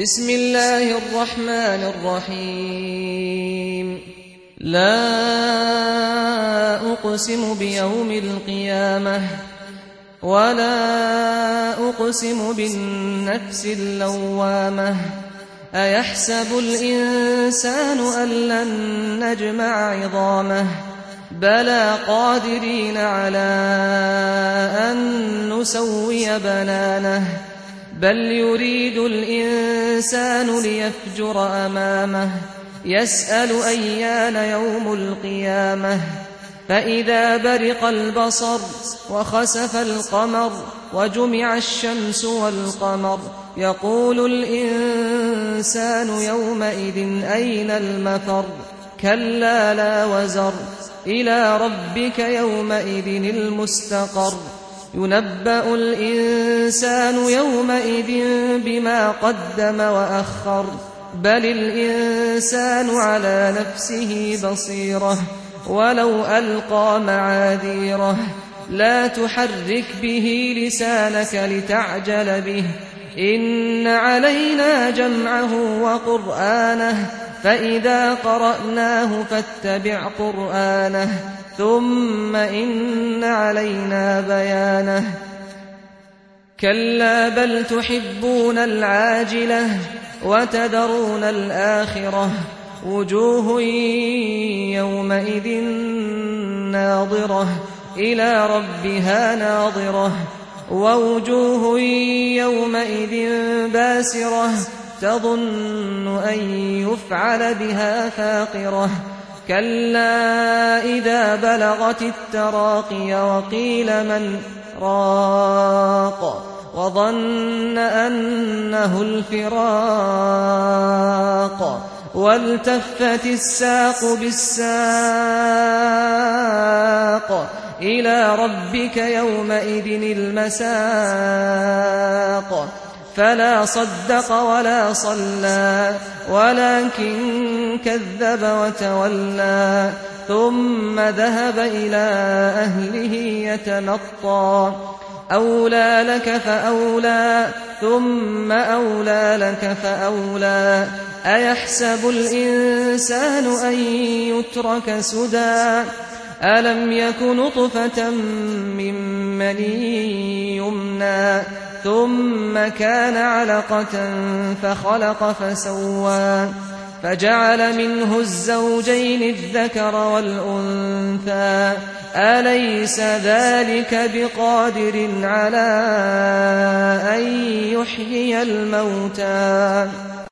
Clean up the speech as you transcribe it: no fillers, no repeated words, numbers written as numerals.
بسم الله الرحمن الرحيم لا أقسم بيوم القيامة ولا أقسم بالنفس اللوامة أيحسب الإنسان أن لن نجمع عظامه بلى قادرين على أن نسوي بنانه بل يريد الإنسان ليفجر أمامه يسأل أيان يوم القيامة فإذا برق البصر وخسف القمر وجمع الشمس والقمر يقول الإنسان يومئذ أين المفر كلا لا وزر إلى ربك يومئذ المستقر ينبأ الإنسان يومئذ بما قدم وأخر بل الإنسان على نفسه بصيرة ولو ألقى معاذيره لا تحرك به لسانك لتعجل به إن علينا جمعه وقرآنه فإذا قرأناه فاتبع قرآنه ثم إن علينا بيانه كلا بل تحبون العاجلة وتذرون الآخرة وجوه يومئذ ناظرة إلى ربها ناظرة ووجوه يومئذ باسرة تظن أن يفعل بها فاقرة كلا إذا بلغت التراقي وقيل من راق وظن أنه الفراق والتفت الساق بالساق إلى ربك يومئذ المساق فلا صدق ولا صلى ولكن كذب وتولى ثم ذهب إلى أهله يتمطى أولى لك فأولى ثم أولى لك فأولى أيحسب الإنسان أن يترك سدى ألم يك نطفة من مني يمنى ثم كان علقة فخلق فسوى فجعل منه الزوجين الذكر والأنثى أليس ذلك بقادر على أن يحيي الموتى